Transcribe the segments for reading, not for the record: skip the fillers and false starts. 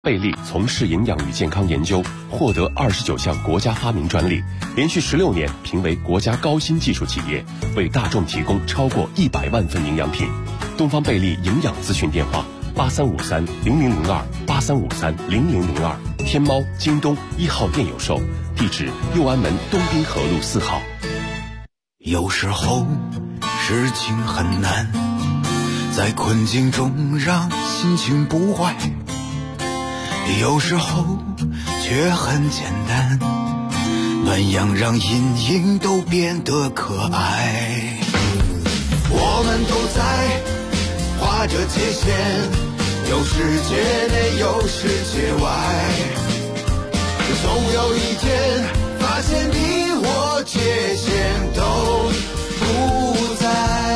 贝利从事营养与健康研究，获得29项国家发明专利，连续16年评为国家高新技术企业，为大众提供超过100万份营养品。东方贝利营养咨询电话：83530002，83530002，天猫、京东1号店有售，地址右安门东滨河路4号。 有时候事情很难，在困境中让心情不坏，有时候却很简单，暖阳让阴影都变得可爱。我们都在划着界限，有世界内有世界外，总有一天发现你我界限都不在。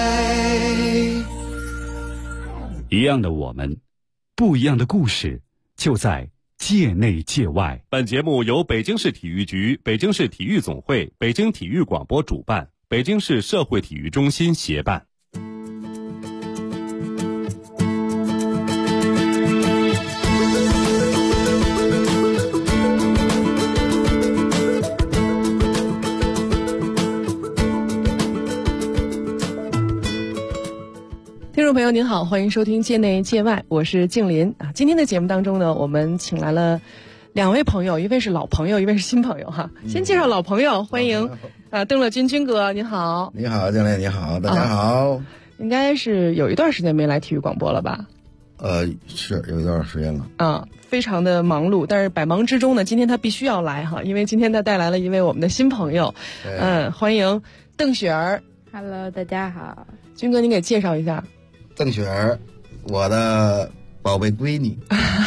一样的我们，不一样的故事，就在界内界外。 本节目由北京市体育局、北京市体育总会、北京体育广播主办，北京市社会体育中心协办。 听众朋友您好，欢迎收听界内界外，我是静林啊。今天的节目当中呢，我们请来了2位朋友，一位是老朋友，一位是新朋友哈。先介绍老朋友，欢迎邓乐军军哥，您好。 你好，静林，你好，大家好。 应该是有一段时间没来体育广播了吧？ 是有一段时间了。 非常的忙碌，但是百忙之中呢，今天他必须要来哈，因为今天他带来了一位我们的新朋友，欢迎邓雪儿。 Hello， 大家好。 军哥，您给介绍一下。 邓雪儿，我的宝贝闺女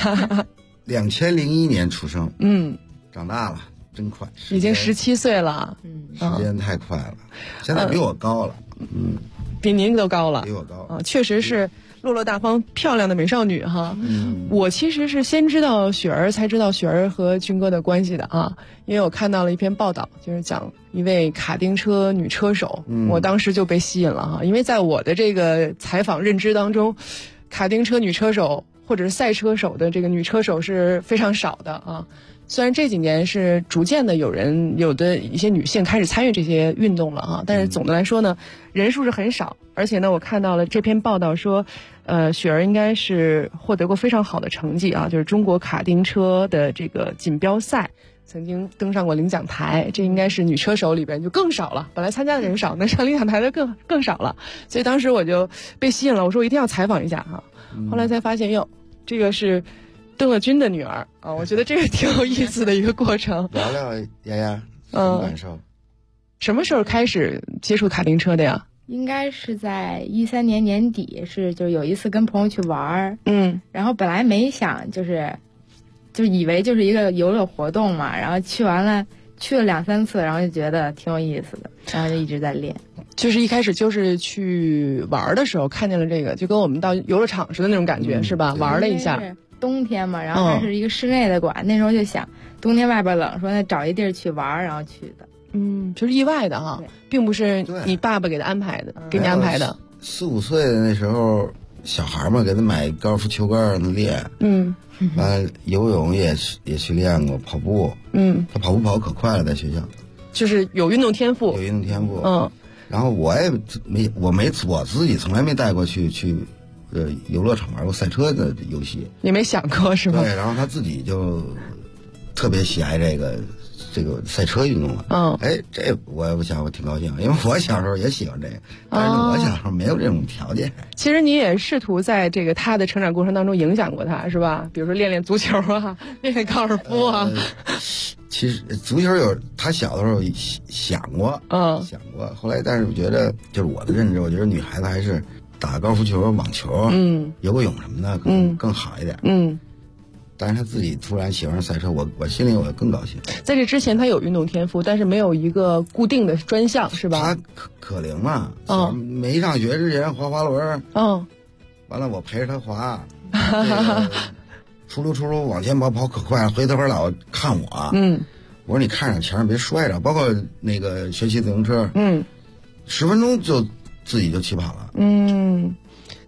2001年出生，长大了，真快， 已经17岁了， 时间太快了，现在比我高了， 比您都高了， 比我高啊，确实是落落大方、漂亮的美少女哈。我其实是先知道雪儿，才知道雪儿和军哥的关系的啊，因为我看到了一篇报道，就是讲一位卡丁车女车手，我当时就被吸引了哈，因为在我的这个采访认知当中，卡丁车女车手或者是赛车手的这个女车手是非常少的啊。虽然这几年是逐渐的有的一些女性开始参与这些运动了啊，但是总的来说呢，人数是很少。而且呢，我看到了这篇报道说，雪儿应该是获得过非常好的成绩啊，就是中国卡丁车的这个锦标赛曾经登上过领奖台，这应该是女车手里边就更少了，本来参加的人少，能上领奖台的更少了，所以当时我就被吸引了，我说我一定要采访一下哈。后来才发现哟，这个是邓乐军的女儿啊，我觉得这个挺有意思的一个过程。 聊聊丫丫什么感受？ 什么时候开始接触卡丁车的呀？ 应该是在13年年底，就有一次跟朋友去玩，然后本来没想就以为就是一个游乐活动嘛，然后去了2-3次，然后就觉得挺有意思的，然后就一直在练。 就是一开始就是去玩的时候看见了这个，就跟我们到游乐场似的那种感觉，是吧？玩了一下。 冬天嘛，然后还是一个室内的馆，那时候就想冬天外边冷，说那找一地儿去玩，然后去的。 就是意外的哈，并不是你爸爸给他安排的，给你安排的。 4-5岁的那时候，小孩嘛，给他买高尔夫球杆让他练，完了游泳也去练过，跑步，他跑步跑可快了，在学校， 就是有运动天赋， 然后我自己从来没带过去游乐场玩过赛车的游戏， 也没想过是吧？ 对，然后他自己就特别喜爱这个赛车运动了。这我想我挺高兴，因为我小时候也喜欢这个，但是我小时候没有这种条件。 其实你也试图在这个他的成长过程当中影响过他，是吧？比如说练练足球啊，练练高尔夫啊。 其实足球他小的时候想过，后来但是我觉得就是我的认知，我觉得女孩子还是打高尔夫球、网球、游个泳什么的可能更好一点。但是他自己突然喜欢上赛车，我心里我更高兴。 在这之前他有运动天赋，但是没有一个固定的专项，是吧？ 他可灵嘛，没上学之前滑滑轮，完了我陪着他滑，出溜往前跑可快了，回头老看我，我说你看着前面别摔着，包括那个学骑自行车，10分钟就自己就起跑了。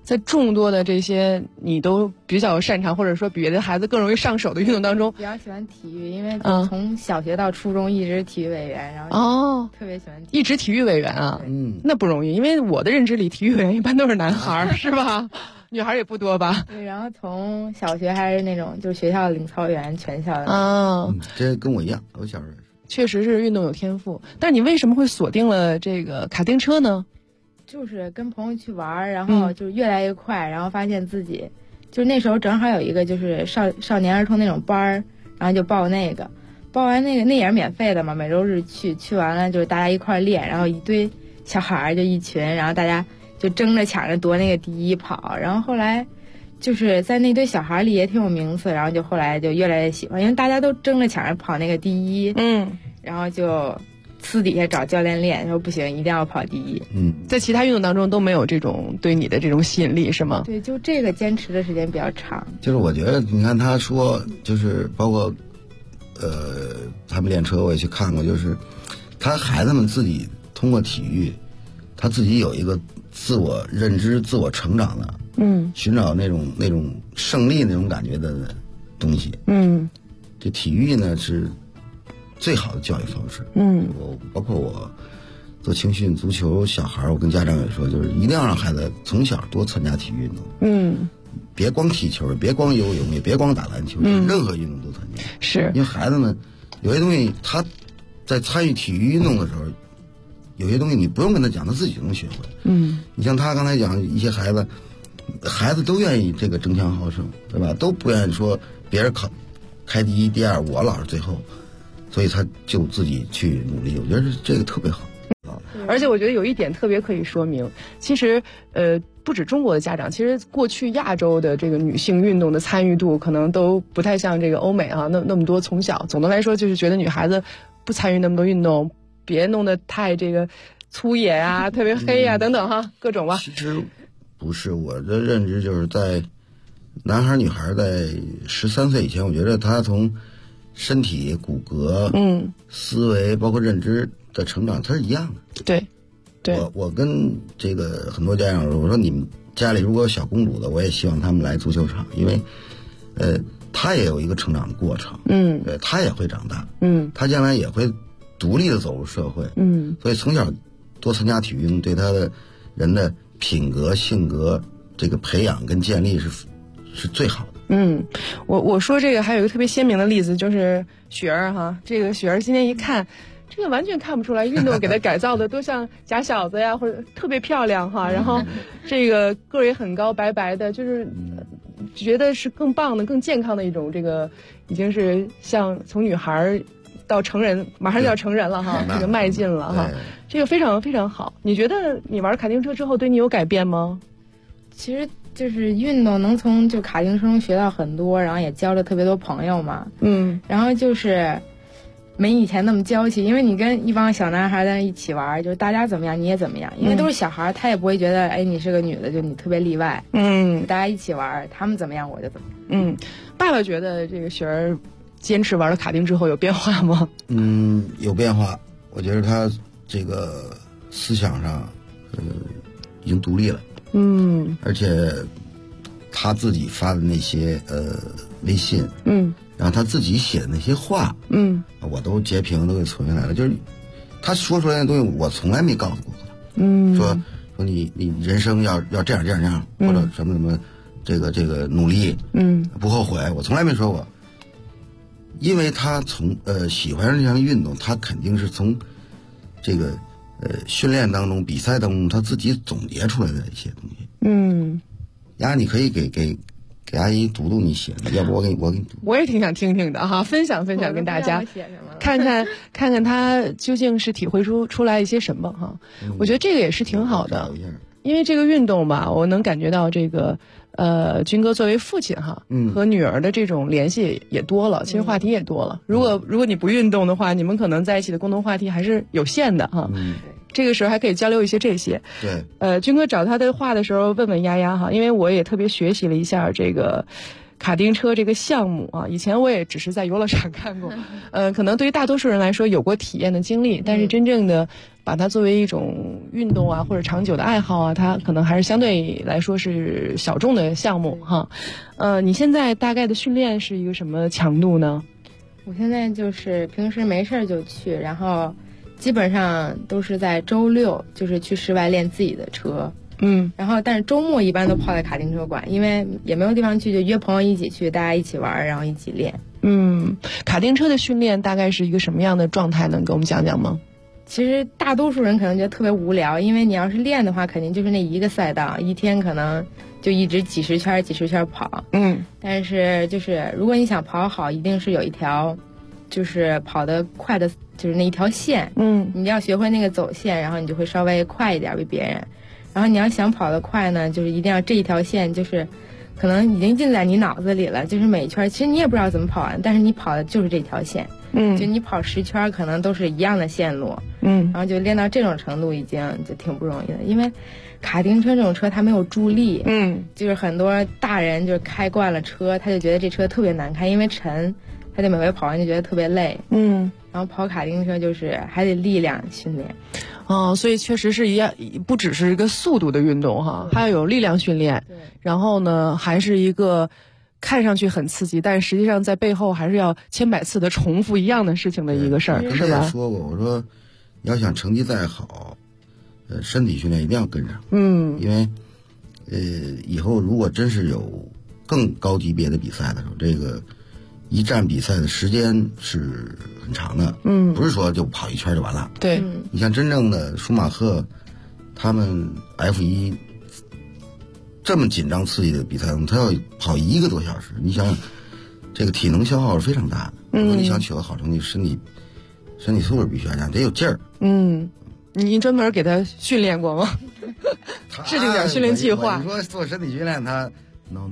在众多的这些你都比较擅长，或者说比别的孩子更容易上手的运动当中， 比较喜欢体育，因为从小学到初中一直体育委员，然后特别喜欢一直体育委员啊，那不容易，因为我的认知里体育委员一般都是男孩是吧？女孩也不多吧？ 对，然后从小学还是那种就是学校领操员，全校的这跟我一样，我小时候确实是运动有天赋。但是你为什么会锁定了这个卡丁车呢？ 就是跟朋友去玩，然后就越来越快，然后发现自己就是那时候正好有一个就是少年儿童那种班儿，然后就报那个，报完那也是免费的嘛，每周日去完了就是大家一块练，然后一堆小孩儿就一群，然后大家就争着抢着夺那个第一跑，然后后来就是在那堆小孩里也挺有名次，然后就后来就越来越喜欢，因为大家都争着抢着跑那个第一，然后就私底下找教练练，说不行，一定要跑第一。 在其他运动当中都没有这种对你的这种吸引力是吗？ 对，就这个坚持的时间比较长。 就是我觉得你看他说，就是包括他们练车我也去看过，就是他孩子们自己通过体育，他自己有一个自我认知、自我成长的，寻找那种胜利那种感觉的东西。这体育呢是最好的教育方式。我包括我做青训、足球，小孩我跟家长也说，就是一定要让孩子从小多参加体育运动。别光踢球，别光游泳，也别光打篮球，任何运动都参加。 是因为孩子们有些东西，他在参与体育运动的时候，有些东西你不用跟他讲，他自己就能学会。你像他刚才讲一些孩子都愿意这个争强好胜，对吧？都不愿意说别人开第一、第二，我老是最后，所以他就自己去努力。我觉得这个特别好。 而且我觉得有一点特别可以说明，其实不止中国的家长，其实过去亚洲的这个女性运动的参与度可能都不太像这个欧美啊，那么多。从小总的来说就是觉得女孩子不参与那么多运动，别弄得太这个粗野啊，特别黑啊等等哈，各种吧。 其实不是，我的认知就是在男孩女孩在13岁以前，我觉得他从身体骨骼、思维包括认知的成长，它是一样的。 对。 我跟这个很多家长说，我说你们家里如果有小公主的，我也希望他们来足球场，因为他也有一个成长的过程。对，他也会长大。他将来也会独立的走入社会。所以从小多参加体育运动，对他的人的品格、性格这个培养跟建立是最好的。 我说这个还有一个特别鲜明的例子，就是雪儿哈，这个雪儿今天一看，这个完全看不出来运动给她改造的都像假小子呀，或者特别漂亮哈，然后这个个儿也很高，白白的，就是觉得是更棒的、更健康的一种，这个已经是像从女孩到成人，马上就要成人了哈，这个迈进了哈，这个非常非常好。你觉得你玩卡丁车之后对你有改变吗？ 其实就是运动能从就卡丁车中学到很多，然后也交了特别多朋友嘛。然后就是没以前那么娇气，因为你跟一帮小男孩在那一起玩，就是大家怎么样你也怎么样，因为都是小孩，他也不会觉得哎你是个女的就你特别例外。大家一起玩，他们怎么样我就怎么样。 爸爸觉得这个雪儿坚持玩了卡丁之后有变化吗？ 有变化。我觉得他这个思想上已经独立了。而且他自己发的那些微信，然后他自己写的那些话，我都截屏都给存下来了。就是他说出来的东西，我从来没告诉过他。说你人生要这样，或者什么这个努力，不后悔，我从来没说过。因为他从喜欢这项运动，他肯定是从这个训练当中、比赛当中，他自己总结出来的一些东西。丫，你可以给阿姨读读你写的，要不我给你读。 我也挺想听听的哈，分享跟大家，看看他究竟是体会出来一些什么哈。我觉得这个也是挺好的，因为这个运动吧，我能感觉到这个军哥作为父亲哈，和女儿的这种联系也多了，其实话题也多了。如果你不运动的话，你们可能在一起的共同话题还是有限的哈。这个时候还可以交流一些这些。 对， 军哥找他的话的时候，问丫丫哈，因为我也特别学习了一下这个卡丁车这个项目啊，以前我也只是在游乐场看过，可能对于大多数人来说有过体验的经历，但是真正的把它作为一种运动啊或者长久的爱好啊，它可能还是相对来说是小众的项目哈。你现在大概的训练是一个什么强度呢？ 我现在就是平时没事就去，然后基本上都是在周6就是去室外练自己的车。然后但是周末一般都泡在卡丁车馆，因为也没有地方去，就约朋友一起去，大家一起玩，然后一起练。 卡丁车的训练大概是一个什么样的状态，能给我们讲讲吗？ 其实大多数人可能觉得特别无聊，因为你要是练的话，肯定就是那一个赛道，一天可能就一直几十圈跑。但是就是如果你想跑好，一定是有一条就是跑得快的，就是那一条线。你要学会那个走线，然后你就会稍微快一点比别人。然后你要想跑得快呢，就是一定要这一条线就是可能已经进在你脑子里了，就是每一圈其实你也不知道怎么跑完，但是你跑的就是这条线。就你跑10圈可能都是一样的线路。然后就练到这种程度已经就挺不容易的，因为卡丁车这种车它没有助力。就是很多大人就是开惯了车，他就觉得这车特别难开，因为沉，他就每回跑完就觉得特别累。然后跑卡丁车就是还得力量训练。 所以确实是不只是一个速度的运动哈，还要有力量训练。然后呢，还是一个看上去很刺激，但实际上在背后还是要千百次的重复一样的事情的一个事儿，是吧？ 我说过，我说要想成绩再好，身体训练一定要跟上。因为以后如果真是有更高级别的比赛的时候，这个一站比赛的时间是很长的。不是说就跑一圈就完了。 对， 你像真正的舒马赫他们 F1 这么紧张刺激的比赛，他要跑1个多小时，你想这个体能消耗是非常大的。如果你想取得好成绩，身体素质必须要强，得有劲儿。 您专门给他训练过吗？制定点训练计划。 你说做身体训练，他 no，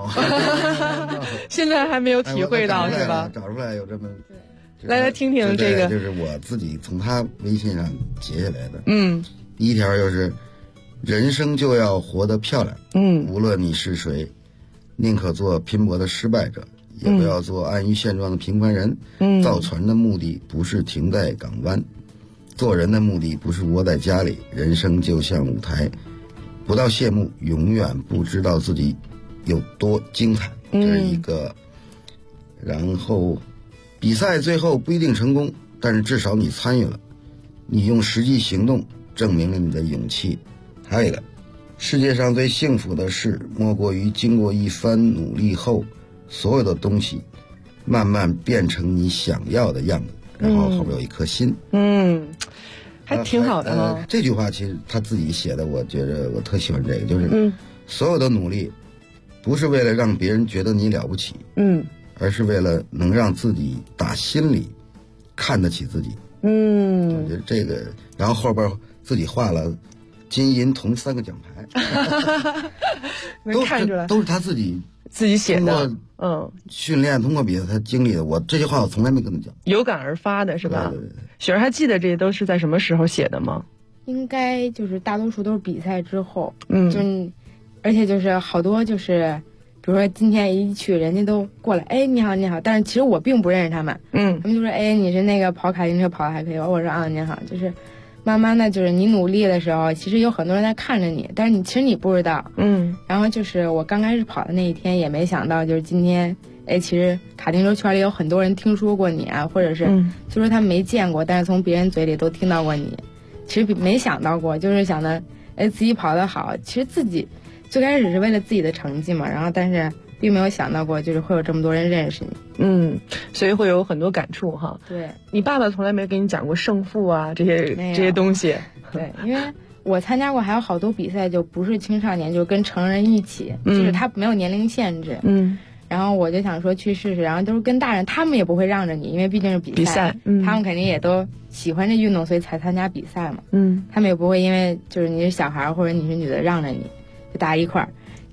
现在还没有体会到是吧？ 找出来有这么。 来听听这个， 就是我自己从他微信上截下来的。第一条就是人生就要活得漂亮。无论你是谁，宁可做拼搏的失败者，也不要做安于现状的平凡人。造船的目的不是停在港湾，做人的目的不是窝在家里。人生就像舞台，不到谢幕，永远不知道自己有多精彩。这是一个。然后比赛最后不一定成功，但是至少你参与了，你用实际行动证明了你的勇气。还有一个，世界上最幸福的事莫过于经过一番努力后，所有的东西慢慢变成你想要的样子，然后后边有一颗心。 还挺好的。 这句话其实他自己写的，我觉得我特喜欢这个，就是所有的努力不是为了让别人觉得你了不起，而是为了能让自己打心里看得起自己。我觉得这个，然后后边自己画了金银铜3个奖牌， 能看出来都是他自己写的。 训练通过比赛他经历的。我这些话我从来没跟他讲， 有感而发的是吧？ 对。 雪儿还记得这些都是在什么时候写的吗？ 应该就是大多数都是比赛之后。而且就是好多就是比如说今天一去，人家都过来，哎，你好你好，但是其实我并不认识他们。他们就说，哎，你是那个跑卡丁车跑的还可以。我说啊，你好。就是慢慢的就是你努力的时候，其实有很多人在看着你，但是其实你不知道。然后就是我刚开始跑的那一天，也没想到就是今天，哎，其实卡丁车圈里有很多人听说过你啊，或者是就说他们没见过，但是从别人嘴里都听到过你。其实没想到过，就是想的，哎，自己跑得好，其实自己最开始是为了自己的成绩嘛，然后但是并没有想到过就是会有这么多人认识你。 所以会有很多感触哈。 对， 你爸爸从来没给你讲过胜负啊这些东西。 对，因为我参加过还有好多比赛，就不是青少年，就是跟成人一起，就是他没有年龄限制。然后我就想说去试试，然后都是跟大人，他们也不会让着你，因为毕竟是比赛，他们肯定也都喜欢这运动，所以才参加比赛嘛。他们也不会因为就是你是小孩或者你是女的让着你，就大家一块儿。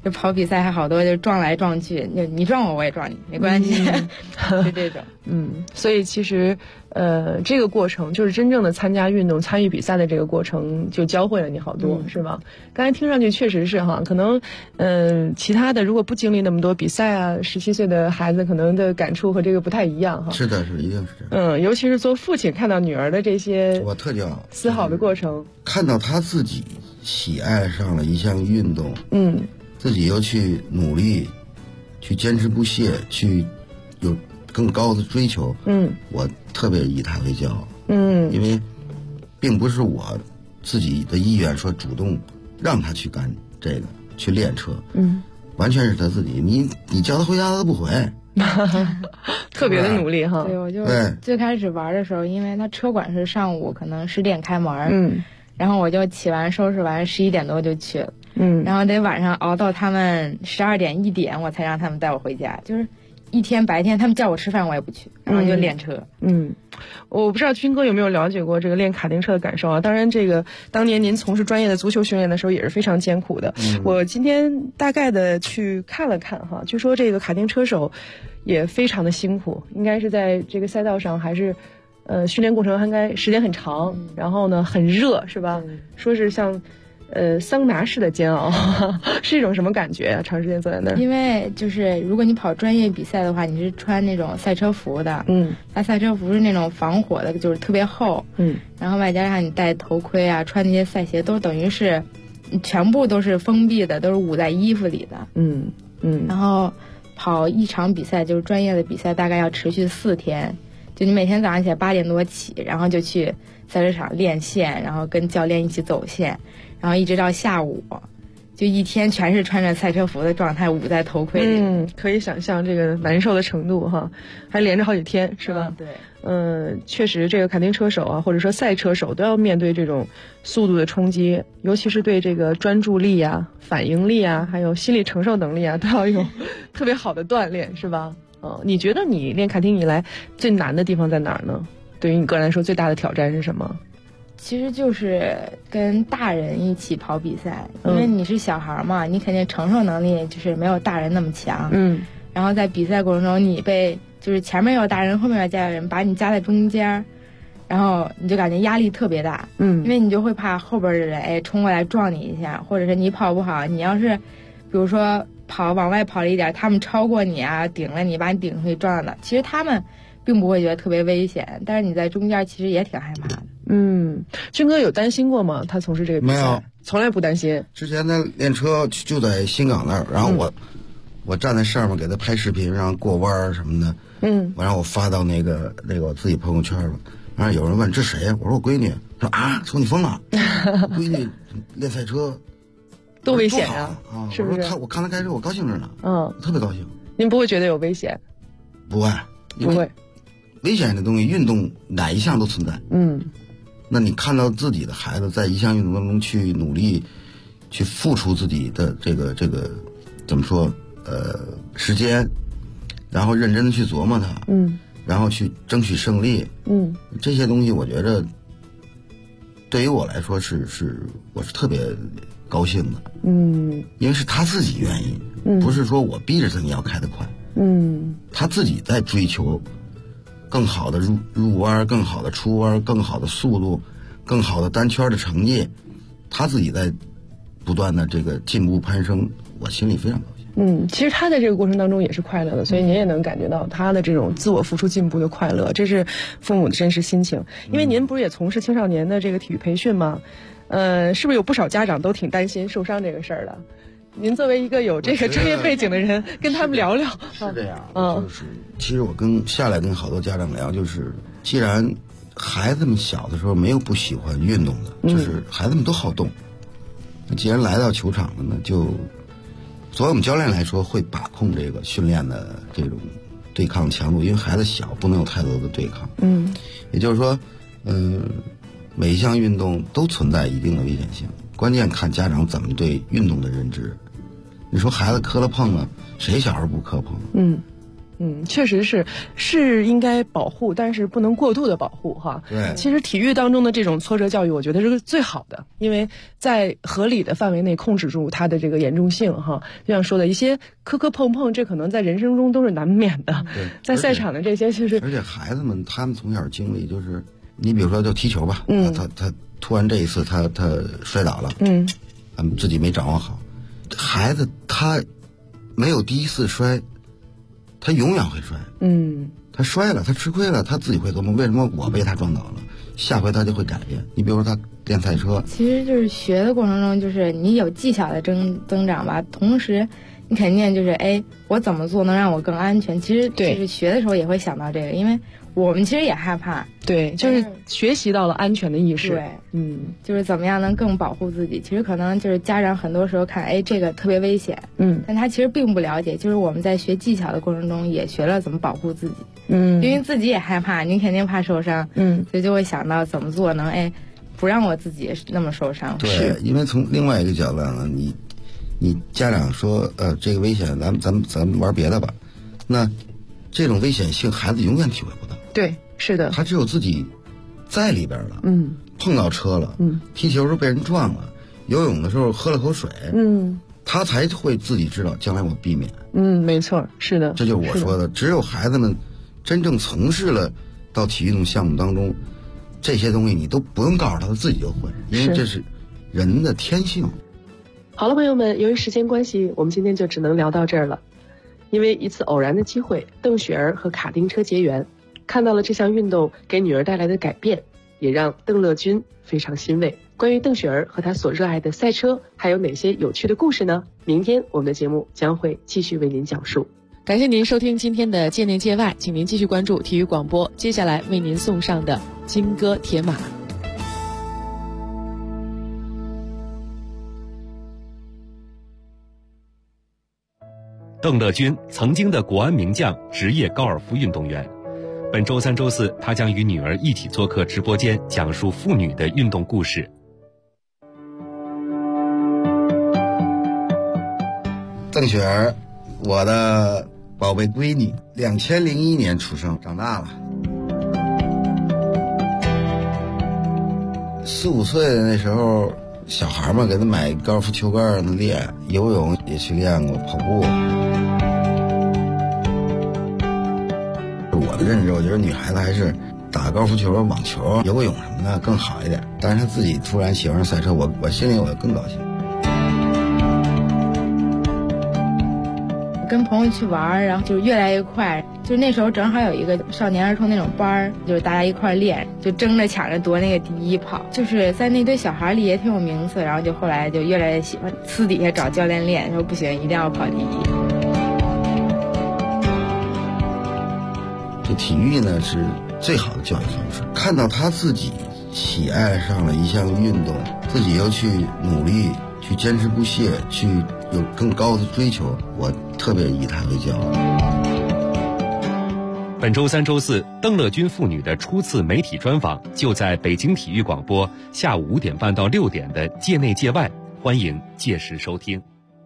就跑比赛还好多就撞来撞去，你撞我我也撞你，没关系，是这种。 所以其实这个过程就是真正的参加运动、参与比赛的这个过程，就教会了你好多，是吧？刚才听上去确实是哈，可能其他的如果不经历那么多比赛啊，17岁的孩子可能的感触和这个不太一样哈。 是的，一定是这样。 尤其是做父亲看到女儿的这些我特骄傲思考的过程， 看到她自己喜爱上了一项运动，自己又去努力，去坚持不懈，去有更高的追求，我特别以他为骄傲，因为并不是我自己的意愿说主动让他去干这个去练车，完全是他自己，你叫他回家他都不回， 特别的努力哈。 对，我就最开始玩的时候，因为他车馆是上午可能10点开门，然后我就起完收拾完11点多就去了。然后得晚上熬到他们12点1点，我才让他们带我回家。就是一天白天他们叫我吃饭我也不去，然后就练车。 我不知道军哥有没有了解过这个练卡丁车的感受啊？当然，这个当年您从事专业的足球训练的时候也是非常艰苦的。我今天大概的去看了看哈，据说这个卡丁车手也非常的辛苦，应该是在这个赛道上还是训练过程应该时间很长，然后呢很热是吧？说是像桑拿式的煎熬，是一种什么感觉啊？长时间坐在那儿。 因为就是如果你跑专业比赛的话，你是穿那种赛车服的，它赛车服是那种防火的，就是特别厚，然后外加上你戴头盔啊，穿那些赛鞋，都等于是全部都是封闭的，都是捂在衣服里的，然后跑一场比赛就是专业的比赛，大概要持续4天，就你每天早上起来8点多起，然后就去赛车场练线，然后跟教练一起走线。然后一直到下午，就一天全是穿着赛车服的状态，捂在头盔里。 可以想象这个难受的程度哈，还连着好几天是吧？ 对。 确实，这个卡丁车手啊，或者说赛车手都要面对这种速度的冲击，尤其是对这个专注力啊、反应力啊，还有心理承受能力啊，都要有特别好的锻炼，是吧？你觉得你练卡丁以来最难的地方在哪儿呢？对于你个人来说，最大的挑战是什么？ 其实就是跟大人一起跑比赛，因为你是小孩嘛，你肯定承受能力就是没有大人那么强。然后在比赛过程中，你被就是前面有大人，后面有家人，把你夹在中间，然后你就感觉压力特别大。因为你就会怕后边的人冲过来撞你一下，或者是你跑不好，你要是比如说往外跑了一点，他们超过你啊，顶了你，把你顶出去撞了，其实他们并不会觉得特别危险，但是你在中间其实也挺害怕的。 军哥有担心过吗？他从事这个比赛？没有，从来不担心。 之前他练车就在新港那儿，然后我站在上面给他拍视频，然后过弯什么的。然后我发到那个我自己朋友圈了。然后有人问这谁呀？我说我闺女。说啊，说你疯了？闺女练赛车多危险啊！是不是？ 我看他开车，我高兴着呢。特别高兴。 您不会觉得有危险？ 不会， 不会。 危险的东西，运动哪一项都存在。那你看到自己的孩子在一项运动当中去努力，去付出自己的这个怎么说时间，然后认真的去琢磨它，然后去争取胜利，这些东西我觉得对于我来说我是特别高兴的，因为是他自己愿意，不是说我逼着他你要开得快，他自己在追求更好的入弯，更好的出弯，更好的速度，更好的单圈的成绩，他自己在不断的这个进步攀升，我心里非常高兴。 其实他在这个过程当中也是快乐的，所以您也能感觉到他的这种自我付出进步的快乐，这是父母的真实心情。因为您不是也从事青少年的这个体育培训吗？是不是有不少家长都挺担心受伤这个事儿的？您作为一个有这个专业背景的人，跟他们聊聊。 是这样，就是其实我下来跟好多家长聊，就是既然孩子们小的时候没有不喜欢运动的，就是孩子们都好动。既然来到球场了呢，就作为我们教练来说，会把控这个训练的这种对抗强度，因为孩子小，不能有太多的对抗。也就是说，每一项运动都存在一定的危险性，关键看家长怎么对运动的认知。你说孩子磕了碰了，谁小时候不磕碰？ 确实是应该保护，但是不能过度的保护哈。 对， 其实体育当中的这种挫折教育，我觉得是最好的，因为在合理的范围内控制住它的这个严重性哈。就像说的一些磕磕碰碰，这可能在人生中都是难免的。 对， 在赛场的这些就是， 而且孩子们他们从小经历就是，你比如说就踢球吧，他突然这一次他摔倒了，自己没掌握好，孩子他没有第一次摔。他永远会摔，他摔了，他吃亏了，他自己会琢磨为什么我被他撞倒了，下回他就会改变。你比如说他练赛车， 其实就是学的过程中，就是你有技巧的增长吧，同时你肯定就是我怎么做能让我更安全？其实就是学的时候也会想到这个，因为我们其实也害怕， 对，就是学习到了安全的意识， 对，就是怎么样能更保护自己。其实可能就是家长很多时候看，这个特别危险，但他其实并不了解，就是我们在学技巧的过程中也学了怎么保护自己，因为自己也害怕，你肯定怕受伤，所以就会想到怎么做能不让我自己那么受伤。 对，因为从另外一个角度呢，你家长说这个危险，咱们玩别的吧，那这种危险性孩子永远体会不到。 对，是的， 他只有自己在里边了，碰到车了，踢球时候被人撞了，游泳的时候喝了口水，他才会自己知道将来我避免。 没错，是的， 这就是我说的，只有孩子们真正从事了到体育运动项目当中，这些东西你都不用告诉他，他自己就会，因为这是人的天性。 好了，朋友们，由于时间关系，我们今天就只能聊到这儿了。因为一次偶然的机会，邓雪儿和卡丁车结缘，看到了这项运动给女儿带来的改变，也让邓乐君非常欣慰。关于邓雪儿和她所热爱的赛车，还有哪些有趣的故事呢？明天我们的节目将会继续为您讲述。感谢您收听今天的界内界外，请您继续关注体育广播，接下来为您送上的金戈铁马。 邓乐君曾经的国安名将，职业高尔夫运动员。本周三、周四，他将与女儿一起做客直播间，讲述父女的运动故事。 邓雪儿，我的宝贝闺女，2001年出生，长大了，4、5岁的那时候，小孩嘛，给他买高尔夫球杆让他练，游泳也去练过，跑步。我的认知，我觉得女孩子还是打高尔夫球、网球、游个泳什么的更好一点。但是她自己突然喜欢上赛车，我心里我更高兴。 跟朋友去玩，然后就越来越快。就那时候正好有一个少年儿童那种班儿，就是大家一块练，就争着抢着夺那个第一跑。就是在那堆小孩里也挺有名次，然后就后来就越来越喜欢，私底下找教练练，说不行，一定要跑第一。 这体育呢是最好的教育方式。看到他自己喜爱上了一项运动，自己又去努力、去坚持不懈、去有更高的追求，我特别以他为骄傲。 本周三、周四，邓乐君父女的初次媒体专访就在北京体育广播下午5点半到6点的界内界外，欢迎届时收听。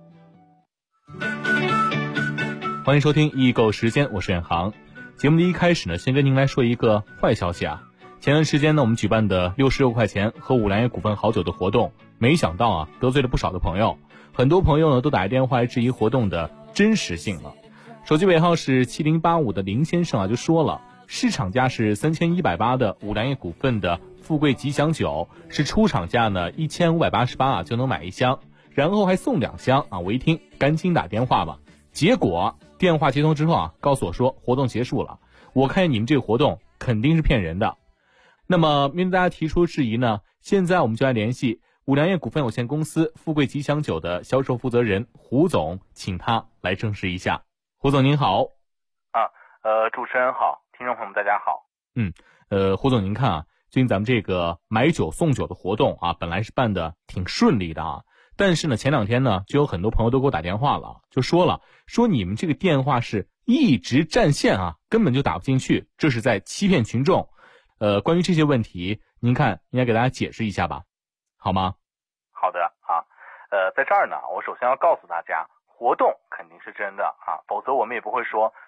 欢迎收听易购时间，我是远航。节目的一开始呢，先跟您来说一个坏消息啊。前段时间呢，我们举办的66块钱喝五粮液股份好酒的活动，没想到啊，得罪了不少的朋友。很多朋友呢都打电话来质疑活动的真实性了。手机尾号是7085的林先生啊就说了，市场价是3180的五粮液股份的富贵吉祥酒是出厂价呢1588啊就能买1箱，然后还送2箱啊。我一听赶紧打电话吧，结果电话接通之后啊，告诉我说活动结束了。我看你们这个活动肯定是骗人的。那么面对大家提出质疑呢，现在我们就来联系五粮液股份有限公司富贵吉祥酒的销售负责人胡总，请他来证实一下。胡总您好。 主持人好，听众朋友们大家好。 胡总您看啊，最近咱们这个买酒送酒的活动啊，本来是办的挺顺利的啊，但是呢前2天呢就有很多朋友都给我打电话了，就说你们这个电话是一直占线啊，根本就打不进去，这是在欺骗群众。关于这些问题，您看应该给大家解释一下吧，好吗？ 好的啊，在这儿呢，我首先要告诉大家，活动肯定是真的啊，否则我们也不会说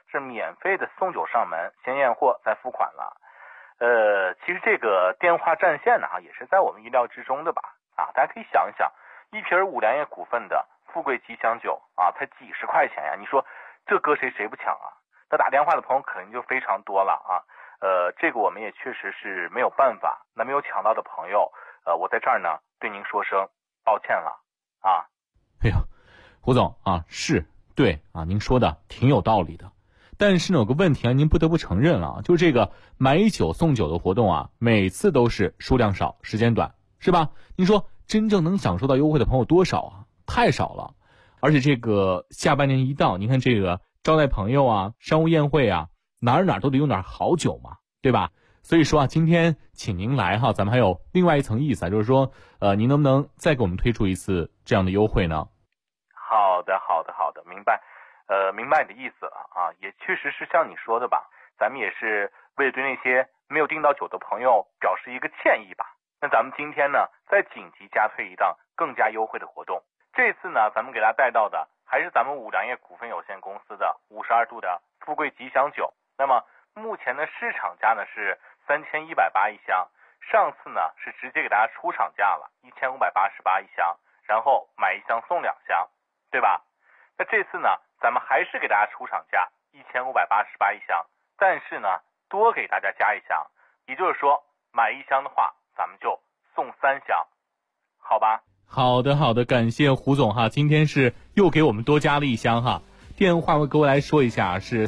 是免费的送酒上门，先验货再付款了。其实这个电话占线呢也是在我们意料之中的吧。大家可以想一想，一瓶五粮液股份的富贵吉祥酒才几十块钱呀，你说这搁谁不抢啊？那打电话的朋友肯定就非常多了啊。这个我们也确实是没有办法。那没有抢到的朋友，我在这儿呢对您说声抱歉了啊。 哎呀，胡总是对您说的挺有道理的。但是呢有个问题您不得不承认了，就是这个买酒送酒的活动每次都是数量少时间短，是吧？您说真正能享受到优惠的朋友多少太少了。而且这个下半年一到，您看这个招待朋友商务宴会哪都得用点好酒嘛，对吧？所以说今天请您来咱们还有另外一层意思就是说您能不能再给我们推出一次这样的优惠呢？ 好的，明白。明白你的意思了也确实是像你说的吧，咱们也是为了对那些没有订到酒的朋友表示一个歉意吧。那咱们今天呢再紧急加推一档更加优惠的活动。这次呢咱们给大家带到的还是咱们五粮液股份有限公司的52度的富贵吉祥酒。那么目前的市场价呢是3180一箱，上次呢是直接给大家出厂价了1588一箱，然后买一箱送2箱，对吧？那这次呢咱们还是给大家出厂价1588一箱，但是呢多给大家加一箱，也就是说买一箱的话咱们就送3箱，好吧？ 好的，感谢胡总今天是又给我们多加了一箱电话各位来说一下是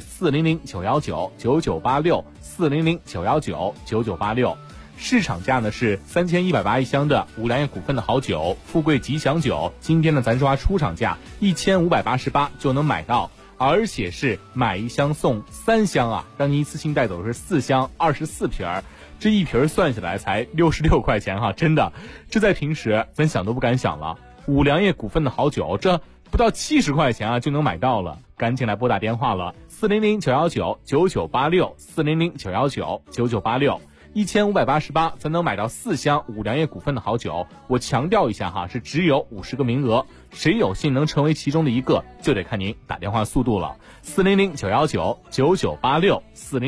400-919-9986 400-919-9986，市场价呢是3180一箱的五粮液股份的好酒富贵吉祥酒，今天呢咱说出厂价1588就能买到，而且是买一箱送3箱让您一次性带走的是4箱24瓶，这一瓶算下来才66块钱真的，这在平时咱想都不敢想了。五粮液股份的好酒，这不到70块钱就能买到了，赶紧来拨打电话了，400-919-9986 400-919-9986。1588才能买到4箱五粮液股份的好酒。我强调一下是只有50个名额，谁有幸能成为其中的一个，就得看您打电话速度了。400-919-9986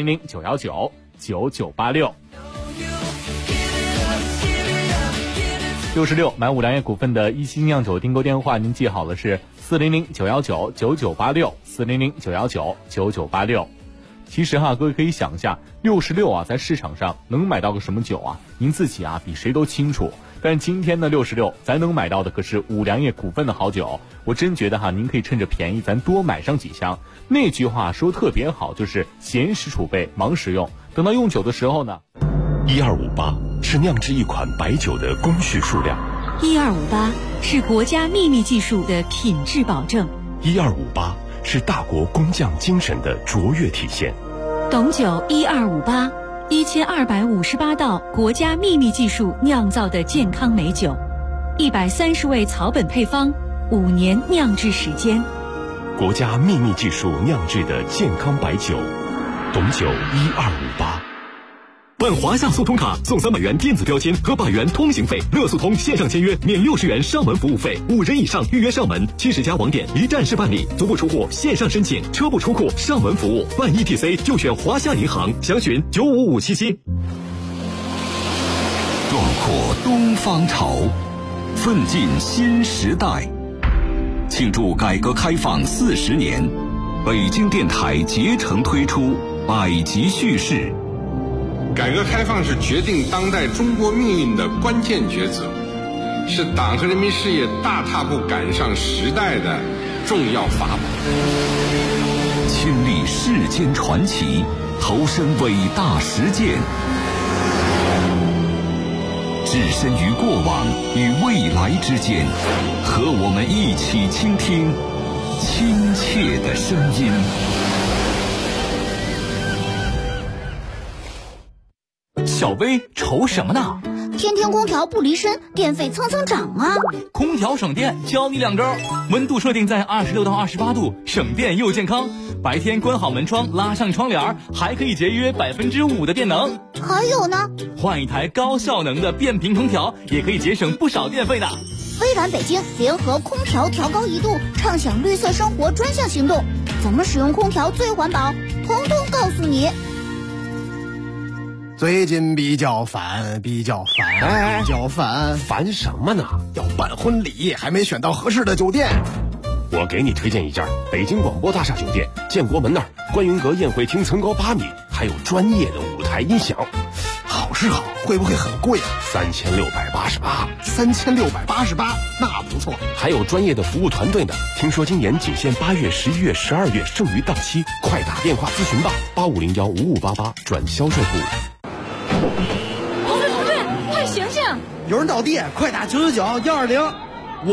400-919-9986。66买五粮液股份的一星酿酒订购电话您记好了，是400-919-9986 400-919-9986。其实各位可以想一下，66在市场上能买到个什么酒您自己比谁都清楚。但是今天的66咱能买到的可是五粮液股份的好酒，我真觉得您可以趁着便宜咱多买上几箱。那句话说特别好，就是闲时储备忙时用，等到用酒的时候呢。 1258是酿制一款白酒的工序数量 ，1258是国家秘密技术的品质保证 ，1258是大国工匠精神的卓越体现。 董酒1258 1258道国家秘密技术酿造的健康美酒，130味草本配方，5年酿制时间， 国家秘密技术酿制的健康白酒，董酒1258。 办华夏速通卡送300元电子标签和100元通行费，乐速通线上签约免60元上门服务费，5人以上预约上门，70家网点一站式办理，足不出户线上申请，车不出库上门服务，办 ETC 就选华夏银行，详询95577。 壮阔东方潮，奋进新时代。庆祝改革开放40年，北京电台竭诚推出百集叙事。 改革开放是决定当代中国命运的关键抉择，是党和人民事业大踏步赶上时代的重要法宝。 亲历世间传奇，投身伟大实践，置身于过往与未来之间，和我们一起倾听亲切的声音。 小薇愁什么呢？ 天天空调不离身，电费蹭蹭涨啊！ 空调省电，教你2招：温度设定在26到28度，省电又健康；白天关好门窗，拉上窗帘，还可以节约5%的电能。 还有呢， 换一台高效能的变频空调，也可以节省不少电费的。 微软北京联合空调调高1度，畅享绿色生活专项行动， 怎么使用空调最环保，通通告诉你。 最近比较烦， 烦什么呢？ 要办婚礼，还没选到合适的酒店。 我给你推荐一家北京广播大厦酒店，建国门那儿观云阁宴会厅层高8米，还有专业的舞台音响。 好是好，会不会很贵啊 ？3688。 3688，那不错。 还有专业的服务团队呢。听说今年仅限8月、11月、12月，剩余到期，快打电话咨询吧，85015588转销售部。 同志，快醒醒！ 有人倒地，快打999-120。